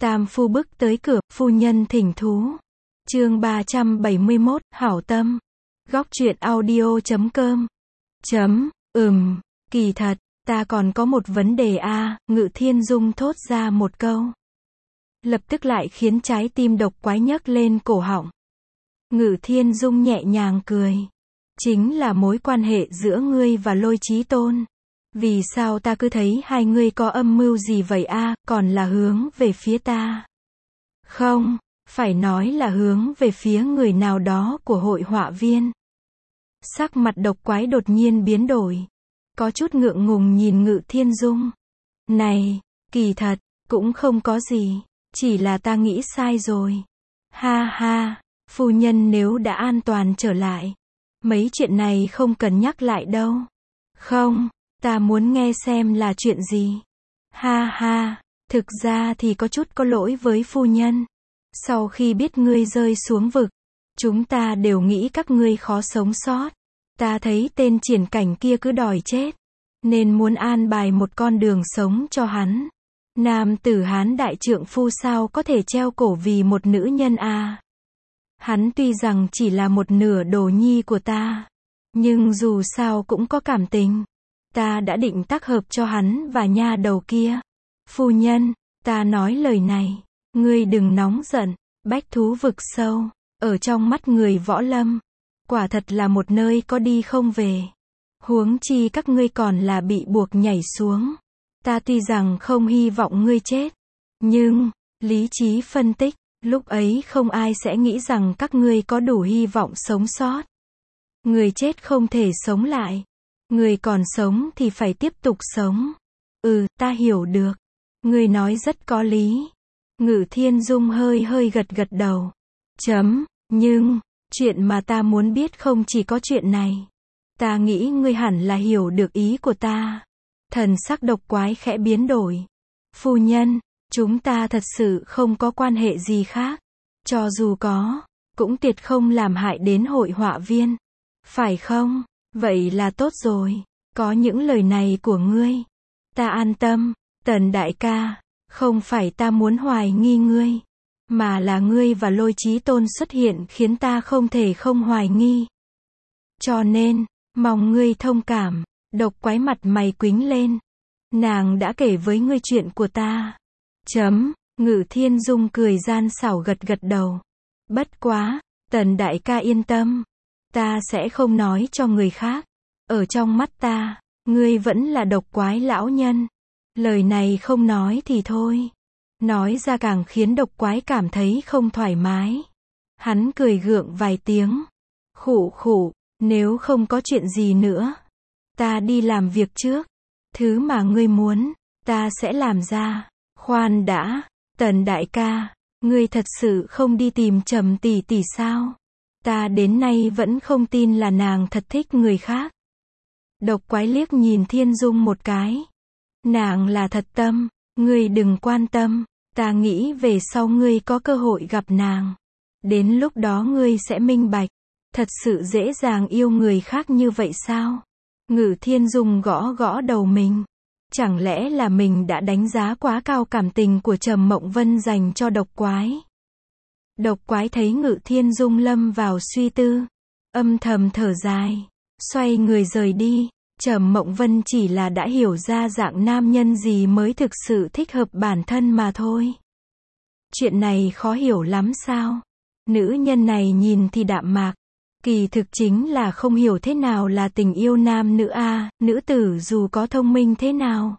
Tam phu bước tới cửa, phu nhân thỉnh thú. Chương 371, hảo tâm. Góc truyện audio.com. Kỳ thật, ta còn có một vấn đề a, Ngự Thiên Dung thốt ra một câu. Lập tức lại khiến trái tim Độc Quái nhấc lên cổ họng. Ngự Thiên Dung nhẹ nhàng cười. Chính là mối quan hệ giữa ngươi và Lôi Chí Tôn. Vì sao ta cứ thấy hai ngươi có âm mưu gì vậy a, còn là hướng về phía ta? Không, phải nói là hướng về phía người nào đó của hội họa viên. Sắc mặt Độc Quái đột nhiên biến đổi. Có chút ngượng ngùng nhìn Ngự Thiên Dung. Này, kỳ thật, cũng không có gì. Chỉ là ta nghĩ sai rồi. Ha ha, phu nhân nếu đã an toàn trở lại. Mấy chuyện này không cần nhắc lại đâu. Không, ta muốn nghe xem là chuyện gì. Ha ha, thực ra thì có chút có lỗi với phu nhân. Sau khi biết ngươi rơi xuống vực, chúng ta đều nghĩ các ngươi khó sống sót. Ta thấy tên Triển Cảnh kia cứ đòi chết, nên muốn an bài một con đường sống cho hắn. Nam tử Hán đại trượng phu sao có thể treo cổ vì một nữ nhân a? Hắn tuy rằng chỉ là một nửa đồ nhi của ta, nhưng dù sao cũng có cảm tình. Ta đã định tác hợp cho hắn và nha đầu kia. Phu nhân, ta nói lời này, ngươi đừng nóng giận. Bách thú vực sâu, ở trong mắt người võ lâm, quả thật là một nơi có đi không về. Huống chi các ngươi còn là bị buộc nhảy xuống. Ta tuy rằng không hy vọng ngươi chết, nhưng, lý trí phân tích, lúc ấy không ai sẽ nghĩ rằng các ngươi có đủ hy vọng sống sót. Người chết không thể sống lại. Người còn sống thì phải tiếp tục sống. Ta hiểu được. Ngươi nói rất có lý. Ngự Thiên Dung hơi gật đầu. Nhưng, chuyện mà ta muốn biết không chỉ có chuyện này. Ta nghĩ ngươi hẳn là hiểu được ý của ta. Thần sắc Độc Quái khẽ biến đổi. Phu nhân, chúng ta thật sự không có quan hệ gì khác. Cho dù có, cũng tuyệt không làm hại đến hội họa viên. Phải không? Vậy là tốt rồi. Có những lời này của ngươi, ta an tâm. Tần đại ca, không phải ta muốn hoài nghi ngươi, mà là ngươi và Lôi Chí Tôn xuất hiện khiến ta không thể không hoài nghi. Cho nên, mong ngươi thông cảm. Độc Quái mặt mày quĩnh lên. Nàng đã kể với ngươi chuyện của ta. Ngự Thiên Dung cười gian xảo gật đầu. Bất quá, Tần đại ca yên tâm. Ta sẽ không nói cho người khác. Ở trong mắt ta, ngươi vẫn là Độc Quái lão nhân. Lời này không nói thì thôi. Nói ra càng khiến Độc Quái cảm thấy không thoải mái. Hắn cười gượng vài tiếng. Khụ, nếu không có chuyện gì nữa, ta đi làm việc trước. Thứ mà ngươi muốn, ta sẽ làm ra. Khoan đã, Tần đại ca, ngươi thật sự không đi tìm Trầm tỷ tỷ sao? Ta đến nay vẫn không tin là nàng thật thích người khác. Độc Quái liếc nhìn Thiên Dung một cái. Nàng là thật tâm, ngươi đừng quan tâm. Ta nghĩ về sau ngươi có cơ hội gặp nàng. Đến lúc đó ngươi sẽ minh bạch. Thật sự dễ dàng yêu người khác như vậy sao? Ngự Thiên Dung gõ đầu mình. Chẳng lẽ là mình đã đánh giá quá cao cảm tình của Trầm Mộng Vân dành cho Độc Quái? Độc Quái thấy Ngự Thiên Dung lâm vào suy tư, âm thầm thở dài, xoay người rời đi. Trầm Mộng Vân chỉ là đã hiểu ra dạng nam nhân gì mới thực sự thích hợp bản thân mà thôi. Chuyện này khó hiểu lắm sao? Nữ nhân này nhìn thì đạm mạc, kỳ thực chính là không hiểu thế nào là tình yêu nam nữ a. Nữ tử dù có thông minh thế nào,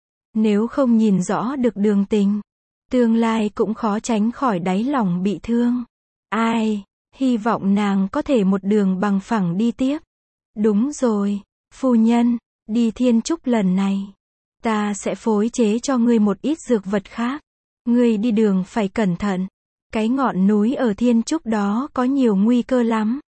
nếu không nhìn rõ được đường tình, tương lai cũng khó tránh khỏi đáy lòng bị thương. Ai, hy vọng nàng có thể một đường bằng phẳng đi tiếp. Đúng rồi, phu nhân, đi Thiên Trúc lần này, ta sẽ phối chế cho ngươi một ít dược vật khác. Ngươi đi đường phải cẩn thận. Cái ngọn núi ở Thiên Trúc đó có nhiều nguy cơ lắm.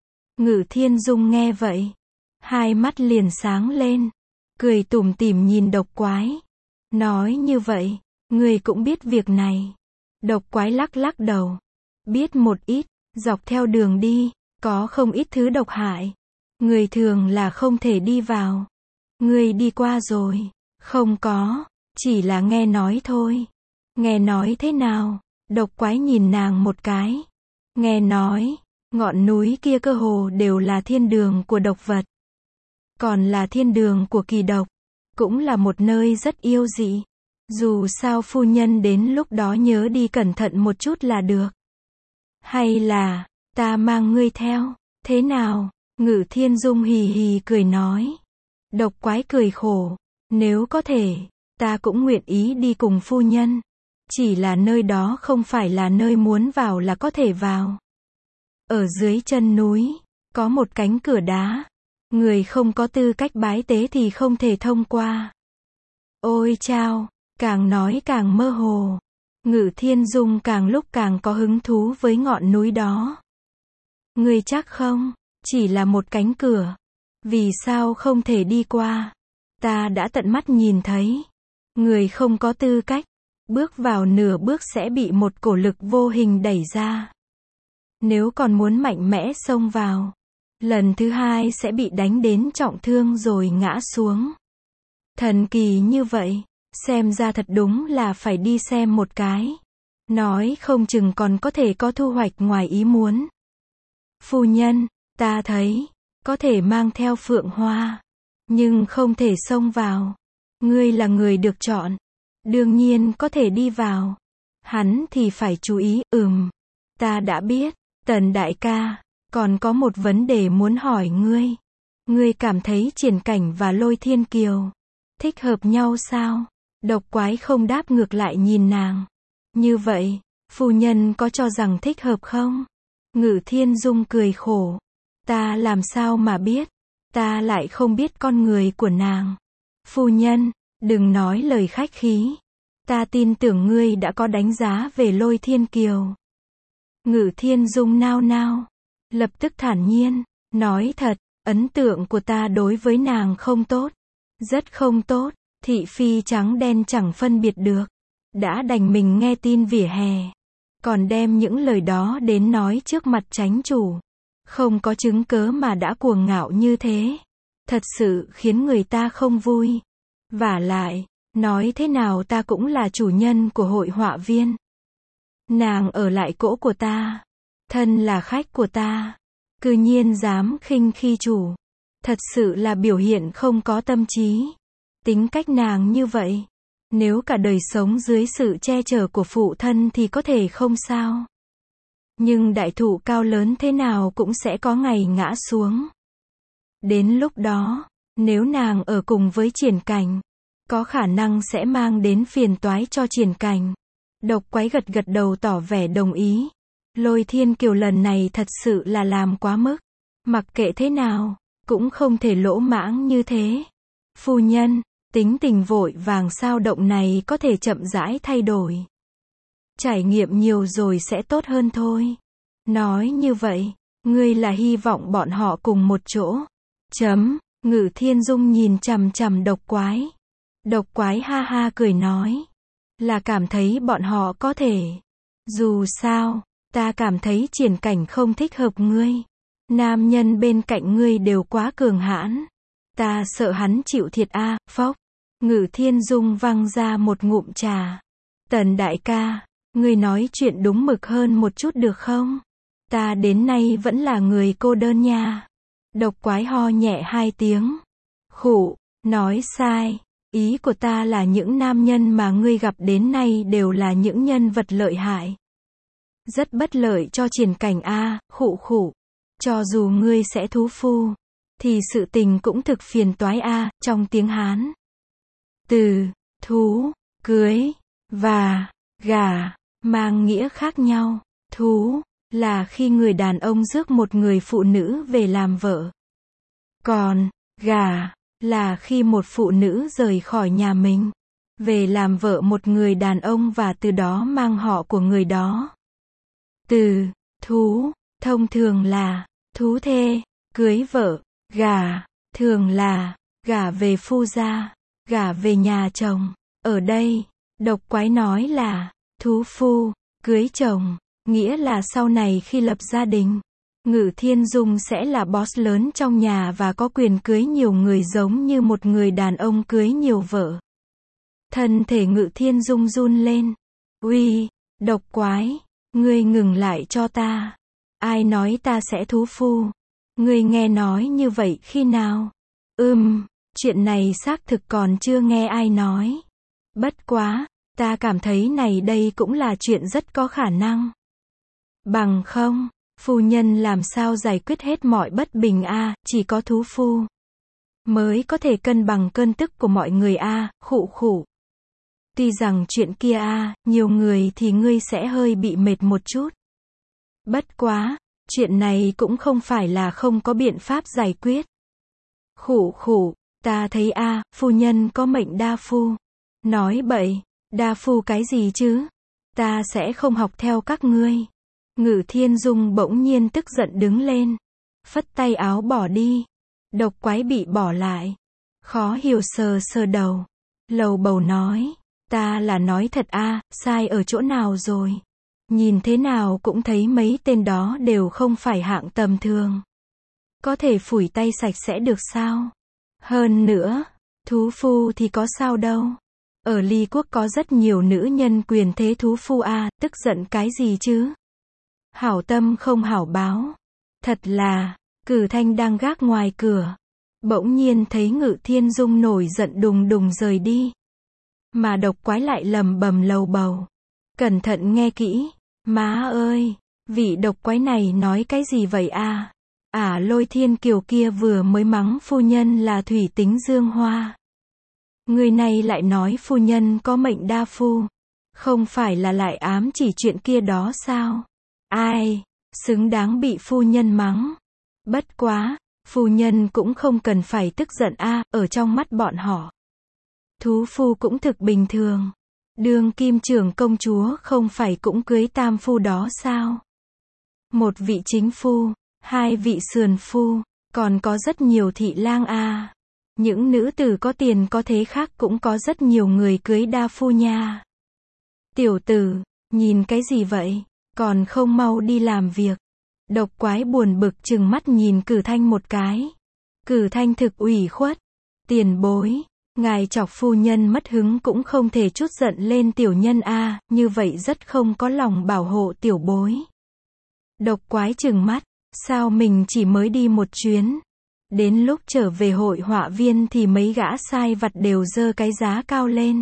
Ngự Thiên Dung nghe vậy, hai mắt liền sáng lên, cười tủm tỉm nhìn Độc Quái. Nói như vậy, ngươi cũng biết việc này. Độc Quái lắc đầu. Biết một ít, dọc theo đường đi, có không ít thứ độc hại. Người thường là không thể đi vào. Ngươi đi qua rồi? Không có, chỉ là nghe nói thôi. Nghe nói thế nào? Độc quái nhìn nàng một cái. Nghe nói, ngọn núi kia cơ hồ đều là thiên đường của độc vật. Còn là thiên đường của kỳ độc. Cũng là một nơi rất yêu dị. Dù sao phu nhân đến lúc đó nhớ đi cẩn thận một chút là được. Hay là, ta mang ngươi theo, thế nào? Ngự Thiên Dung hì hì cười nói. Độc quái cười khổ. Nếu có thể, ta cũng nguyện ý đi cùng phu nhân. Chỉ là nơi đó không phải là nơi muốn vào là có thể vào. Ở dưới chân núi, có một cánh cửa đá. Người không có tư cách bái tế thì không thể thông qua. Ôi chao, càng nói càng mơ hồ. Ngự Thiên Dung càng lúc càng có hứng thú với ngọn núi đó. Ngươi chắc không? Chỉ là một cánh cửa. Vì sao không thể đi qua? Ta đã tận mắt nhìn thấy. Người không có tư cách. Bước vào nửa bước sẽ bị một cổ lực vô hình đẩy ra. Nếu còn muốn mạnh mẽ xông vào, lần thứ hai sẽ bị đánh đến trọng thương rồi ngã xuống. Thần kỳ như vậy, xem ra thật đúng là phải đi xem một cái. Nói không chừng còn có thể có thu hoạch ngoài ý muốn. Phu nhân, ta thấy, có thể mang theo Phượng Hoa, nhưng không thể xông vào. Ngươi là người được chọn, đương nhiên có thể đi vào. Hắn thì phải chú ý, ta đã biết, Tần đại ca, còn có một vấn đề muốn hỏi ngươi. Ngươi cảm thấy Triển Cảnh và Lôi Thiên Kiều thích hợp nhau sao? Độc quái không đáp ngược lại nhìn nàng. Như vậy, phu nhân có cho rằng thích hợp không? Ngự Thiên Dung cười khổ. Ta làm sao mà biết? Ta lại không biết con người của nàng. Phu nhân, đừng nói lời khách khí. Ta tin tưởng ngươi đã có đánh giá về Lôi Thiên Kiều. Ngự Thiên Dung nao nao, lập tức thản nhiên, nói thật, ấn tượng của ta đối với nàng không tốt. Rất không tốt, thị phi trắng đen chẳng phân biệt được. Đã đành mình nghe tin vỉa hè. Còn đem những lời đó đến nói trước mặt chánh chủ. Không có chứng cớ mà đã cuồng ngạo như thế. Thật sự khiến người ta không vui. Vả lại, nói thế nào ta cũng là chủ nhân của hội họa viên. Nàng ở lại cỗ của ta. Thân là khách của ta. Cư nhiên dám khinh khi chủ. Thật sự là biểu hiện không có tâm trí. Tính cách nàng như vậy. Nếu cả đời sống dưới sự che chở của phụ thân thì có thể không sao. Nhưng đại thụ cao lớn thế nào cũng sẽ có ngày ngã xuống. Đến lúc đó, nếu nàng ở cùng với Triển Cảnh, có khả năng sẽ mang đến phiền toái cho Triển Cảnh. Độc quái gật gật đầu tỏ vẻ đồng ý. Lôi Thiên Kiều lần này thật sự là làm quá mức. Mặc kệ thế nào, cũng không thể lỗ mãng như thế. Phu nhân, tính tình vội vàng sao động này có thể chậm rãi thay đổi. Trải nghiệm nhiều rồi sẽ tốt hơn thôi. Nói như vậy, ngươi là hy vọng bọn họ cùng một chỗ. Ngự Thiên Dung nhìn chằm chằm độc quái. Độc quái ha ha cười nói. Là cảm thấy bọn họ có thể. Dù sao, ta cảm thấy Triển Cảnh không thích hợp ngươi. Nam nhân bên cạnh ngươi đều quá cường hãn. Ta sợ hắn chịu thiệt phốc. Ngự Thiên Dung văng ra một ngụm trà. Tần đại ca, ngươi nói chuyện đúng mực hơn một chút được không? Ta đến nay vẫn là người cô đơn nha. Độc quái ho nhẹ 2 tiếng. Khụ, nói sai. Ý của ta là những nam nhân mà ngươi gặp đến nay đều là những nhân vật lợi hại. Rất bất lợi cho Triển Cảnh khụ. Cho dù ngươi sẽ thú phu, thì sự tình cũng thực phiền toái trong tiếng Hán. Từ, thú, cưới, và, gả, mang nghĩa khác nhau. Thú, là khi người đàn ông rước một người phụ nữ về làm vợ. Còn, gả, là khi một phụ nữ rời khỏi nhà mình, về làm vợ một người đàn ông và từ đó mang họ của người đó. Từ, thú, thông thường là, thú thê, cưới vợ, gả, thường là, gả về phu gia, gả về nhà chồng. Ở đây, độc quái nói là, thú phu, cưới chồng, nghĩa là sau này khi lập gia đình, Ngự Thiên Dung sẽ là boss lớn trong nhà và có quyền cưới nhiều người giống như một người đàn ông cưới nhiều vợ. Thân thể Ngự Thiên Dung run lên. Uy, độc quái, ngươi ngừng lại cho ta. Ai nói ta sẽ thú phu? Ngươi nghe nói như vậy khi nào? Chuyện này xác thực còn chưa nghe ai nói. Bất quá, ta cảm thấy này đây cũng là chuyện rất có khả năng. Bằng không, phu nhân làm sao giải quyết hết mọi bất bình a, chỉ có thú phu mới có thể cân bằng cơn tức của mọi người a, khụ khụ. Tuy rằng chuyện kia a, nhiều người thì ngươi sẽ hơi bị mệt một chút. Bất quá, chuyện này cũng không phải là không có biện pháp giải quyết. Khụ khụ, ta thấy a, phu nhân có mệnh đa phu. Nói bậy, đa phu cái gì chứ? Ta sẽ không học theo các ngươi. Ngự Thiên Dung bỗng nhiên tức giận đứng lên, phất tay áo bỏ đi. Độc quái bị bỏ lại, khó hiểu sờ sờ đầu, lầu bầu nói, ta là nói thật a, sai ở chỗ nào rồi? Nhìn thế nào cũng thấy mấy tên đó đều không phải hạng tầm thường. Có thể phủi tay sạch sẽ được sao? Hơn nữa, thú phu thì có sao đâu. Ở Ly Quốc có rất nhiều nữ nhân quyền thế thú phu a, tức giận cái gì chứ? Hảo tâm không hảo báo. Thật là, Cử Thanh đang gác ngoài cửa. Bỗng nhiên thấy Ngự Thiên Dung nổi giận đùng đùng rời đi. Mà độc quái lại lầm bầm lầu bầu. Cẩn thận nghe kỹ. Má ơi, vị độc quái này nói cái gì vậy a? Lôi Thiên Kiều kia vừa mới mắng phu nhân là thủy tính dương hoa. Người này lại nói phu nhân có mệnh đa phu. Không phải là lại ám chỉ chuyện kia đó sao? Ai, xứng đáng bị phu nhân mắng. Bất quá, phu nhân cũng không cần phải tức giận a, ở trong mắt bọn họ. Thú phu cũng thực bình thường. Đương kim trưởng công chúa không phải cũng cưới tam phu đó sao? Một vị chính phu, hai vị sườn phu, còn có rất nhiều thị lang a. Những nữ tử có tiền có thế khác cũng có rất nhiều người cưới đa phu nha. Tiểu tử, nhìn cái gì vậy? Còn không mau đi làm việc. Độc quái buồn bực trừng mắt nhìn Cử Thanh một cái. Cử Thanh thực ủy khuất. Tiền bối, ngài chọc phu nhân mất hứng cũng không thể chút giận lên tiểu nhân a, như vậy rất không có lòng bảo hộ tiểu bối. Độc quái trừng mắt, sao mình chỉ mới đi một chuyến. Đến lúc trở về hội họa viên thì mấy gã sai vặt đều giơ cái giá cao lên.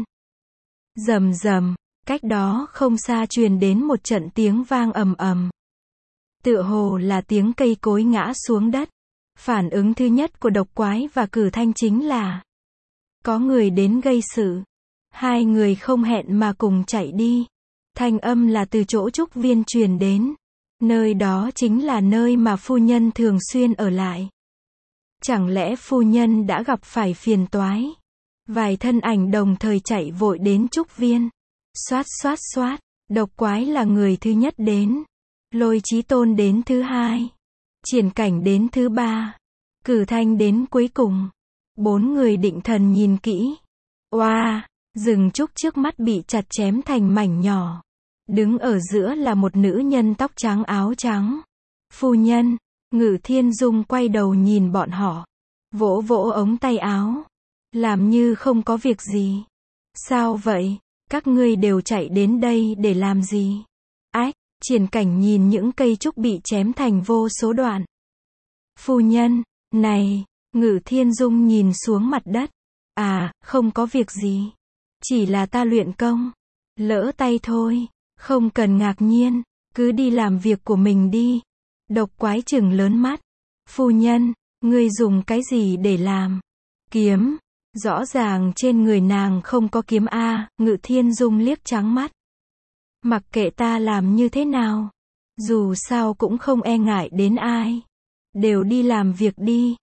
Rầm rầm, cách đó không xa truyền đến một trận tiếng vang ầm ầm. Tựa hồ là tiếng cây cối ngã xuống đất. Phản ứng thứ nhất của độc quái và Cử Thanh chính là có người đến gây sự. Hai người không hẹn mà cùng chạy đi. Thanh âm là từ chỗ trúc viên truyền đến. Nơi đó chính là nơi mà phu nhân thường xuyên ở lại. Chẳng lẽ phu nhân đã gặp phải phiền toái? Vài thân ảnh đồng thời chạy vội đến trúc viên. Xoát xoát xoát, độc quái là người thứ nhất đến. Lôi Chí Tôn đến thứ hai. Triển Cảnh đến thứ ba. Cử Thanh đến cuối cùng. 4 người định thần nhìn kỹ. Oa, rừng trúc trước mắt bị chặt chém thành mảnh nhỏ. Đứng ở giữa là một nữ nhân tóc trắng áo trắng. Phu nhân, Ngự Thiên Dung quay đầu nhìn bọn họ. Vỗ vỗ ống tay áo. Làm như không có việc gì. Sao vậy? Các ngươi đều chạy đến đây để làm gì? Ách, Triển Cảnh nhìn những cây trúc bị chém thành vô số đoạn. Phu nhân, này, Ngự Thiên Dung nhìn xuống mặt đất. Không có việc gì. Chỉ là ta luyện công. Lỡ tay thôi. Không cần ngạc nhiên. Cứ đi làm việc của mình đi. Độc quái trừng lớn mắt. Phu nhân, ngươi dùng cái gì để làm? Kiếm. Rõ ràng trên người nàng không có kiếm a. Ngự Thiên Dung liếc trắng mắt. Mặc kệ ta làm như thế nào. Dù sao cũng không e ngại đến ai. Đều đi làm việc đi.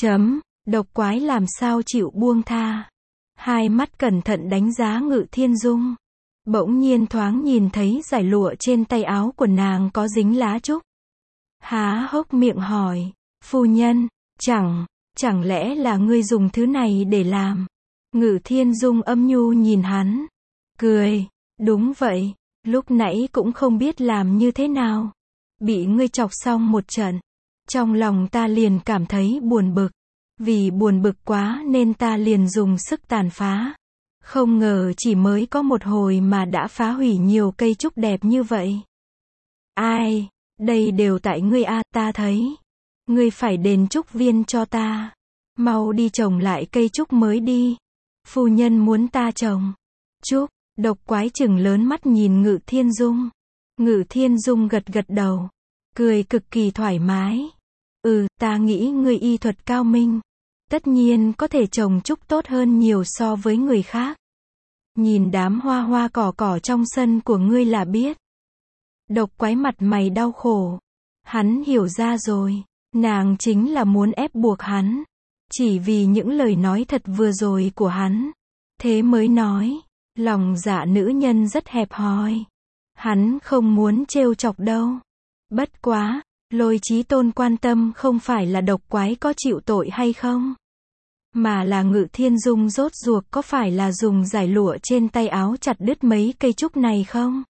Độc quái làm sao chịu buông tha. Hai mắt cẩn thận đánh giá Ngự Thiên Dung. Bỗng nhiên thoáng nhìn thấy dải lụa trên tay áo của nàng có dính lá trúc. Há hốc miệng hỏi. Phu nhân, chẳng lẽ là ngươi dùng thứ này để làm? Ngự Thiên Dung âm nhu nhìn hắn. Cười. Đúng vậy. Lúc nãy cũng không biết làm như thế nào. Bị ngươi chọc xong một trận. Trong lòng ta liền cảm thấy buồn bực. Vì buồn bực quá nên ta liền dùng sức tàn phá. Không ngờ chỉ mới có một hồi mà đã phá hủy nhiều cây trúc đẹp như vậy. Ai, đây đều tại ngươi a, ta thấy. Ngươi phải đền trúc viên cho ta. Mau đi trồng lại cây trúc mới đi. Phu nhân muốn ta trồng. Trúc, độc quái chừng lớn mắt nhìn Ngự Thiên Dung. Ngự Thiên Dung gật gật đầu. Cười cực kỳ thoải mái. Ta nghĩ ngươi y thuật cao minh. Tất nhiên có thể trồng trúc tốt hơn nhiều so với người khác. Nhìn đám hoa hoa cỏ cỏ trong sân của ngươi là biết. Độc quái mặt mày đau khổ. Hắn hiểu ra rồi. Nàng chính là muốn ép buộc hắn. Chỉ vì những lời nói thật vừa rồi của hắn. Thế mới nói. Lòng dạ nữ nhân rất hẹp hòi. Hắn không muốn trêu chọc đâu. Bất quá, Lôi Chí Tôn quan tâm không phải là độc quái có chịu tội hay không. Mà là Ngự Thiên Dung rốt ruột có phải là dùng giải lụa trên tay áo chặt đứt mấy cây trúc này không?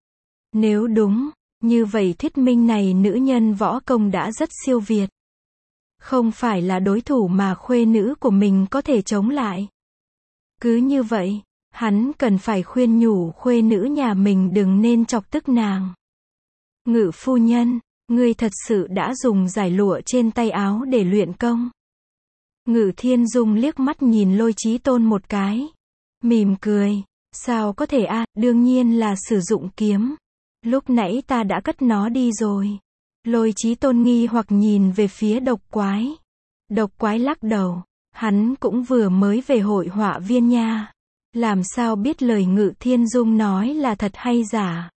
Nếu đúng, như vậy thuyết minh này nữ nhân võ công đã rất siêu việt. Không phải là đối thủ mà khuê nữ của mình có thể chống lại. Cứ như vậy, hắn cần phải khuyên nhủ khuê nữ nhà mình đừng nên chọc tức nàng. Ngự phu nhân, ngươi thật sự đã dùng giải lụa trên tay áo để luyện công. Ngự Thiên Dung liếc mắt nhìn Lôi Chí Tôn một cái. Mỉm cười. Sao có thể đương nhiên là sử dụng kiếm. Lúc nãy ta đã cất nó đi rồi. Lôi Chí Tôn nghi hoặc nhìn về phía độc quái. Độc quái lắc đầu. Hắn cũng vừa mới về hội họa viên nha. Làm sao biết lời Ngự Thiên Dung nói là thật hay giả?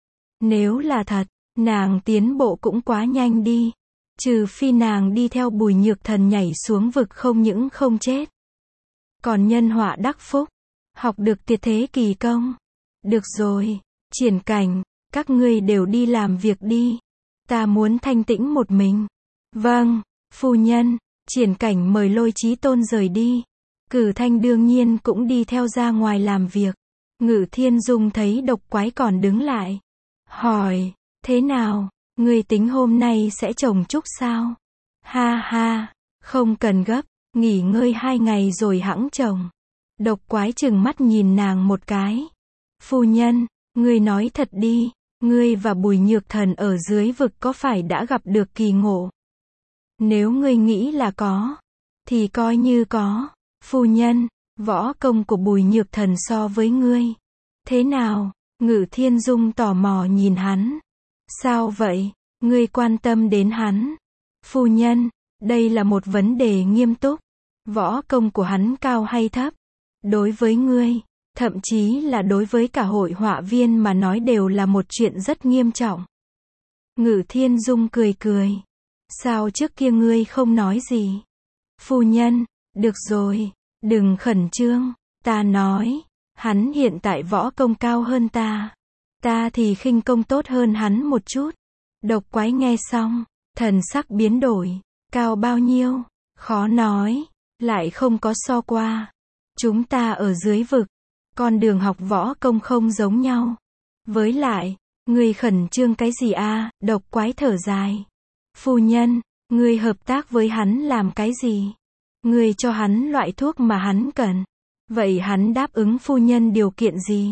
Nếu là thật, nàng tiến bộ cũng quá nhanh đi. Trừ phi nàng đi theo Bùi Nhược Thần nhảy xuống vực không những không chết. Còn nhân họa đắc phúc. Học được tuyệt thế kỳ công. Được rồi, Triển Cảnh, các ngươi đều đi làm việc đi. Ta muốn thanh tĩnh một mình. Vâng, phu nhân. Triển Cảnh mời Lôi Chí Tôn rời đi. Cử Thanh đương nhiên cũng đi theo ra ngoài làm việc. Ngự Thiên Dung thấy độc quái còn đứng lại. Hỏi, thế nào? Ngươi tính hôm nay sẽ trồng trúc sao? Ha ha, không cần gấp, nghỉ ngơi 2 ngày rồi hẵng trồng. Độc quái chừng mắt nhìn nàng một cái. Phu nhân, ngươi nói thật đi, ngươi và Bùi Nhược Thần ở dưới vực có phải đã gặp được kỳ ngộ? Nếu ngươi nghĩ là có, thì coi như có. Phu nhân, võ công của Bùi Nhược Thần so với ngươi. Thế nào? Ngự Thiên Dung tò mò nhìn hắn. Sao vậy? Ngươi quan tâm đến hắn? Phu nhân, đây là một vấn đề nghiêm túc. Võ công của hắn cao hay thấp? Đối với ngươi, thậm chí là đối với cả hội họa viên mà nói đều là một chuyện rất nghiêm trọng. Ngự Thiên Dung cười cười. Sao trước kia ngươi không nói gì? Phu nhân, được rồi, đừng khẩn trương. Ta nói, hắn hiện tại võ công cao hơn ta. Ta thì khinh công tốt hơn hắn một chút. Độc quái nghe xong, thần sắc biến đổi. Cao bao nhiêu? Khó nói. Lại không có so qua. Chúng ta ở dưới vực. Con đường học võ công không giống nhau. Với lại, ngươi khẩn trương cái gì Độc quái thở dài. Phu nhân, ngươi hợp tác với hắn làm cái gì? Ngươi cho hắn loại thuốc mà hắn cần. Vậy hắn đáp ứng phu nhân điều kiện gì?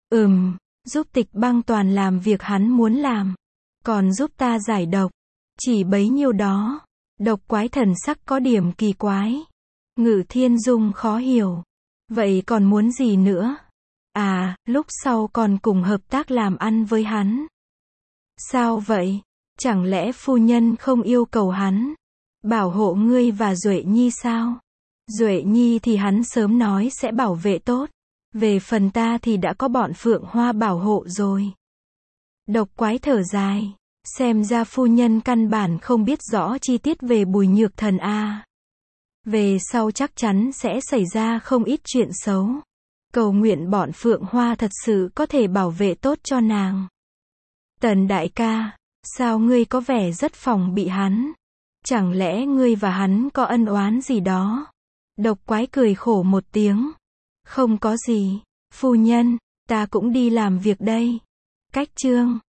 Giúp Tịch Băng Toàn làm việc hắn muốn làm. Còn giúp ta giải độc. Chỉ bấy nhiêu đó. Độc quái thần sắc có điểm kỳ quái. Ngự Thiên Dung khó hiểu. Vậy còn muốn gì nữa? Lúc sau còn cùng hợp tác làm ăn với hắn. Sao vậy? Chẳng lẽ phu nhân không yêu cầu hắn bảo hộ ngươi và Duệ Nhi sao? Duệ Nhi thì hắn sớm nói sẽ bảo vệ tốt. Về phần ta thì đã có bọn Phượng Hoa bảo hộ rồi. Độc quái thở dài. Xem ra phu nhân căn bản không biết rõ chi tiết về Bùi Nhược Thần Về sau chắc chắn sẽ xảy ra không ít chuyện xấu. Cầu nguyện bọn Phượng Hoa thật sự có thể bảo vệ tốt cho nàng. Tần đại ca, sao ngươi có vẻ rất phòng bị hắn? Chẳng lẽ ngươi và hắn có ân oán gì đó? Độc quái cười khổ một tiếng. Không có gì, phu nhân, ta cũng đi làm việc đây. Cách chương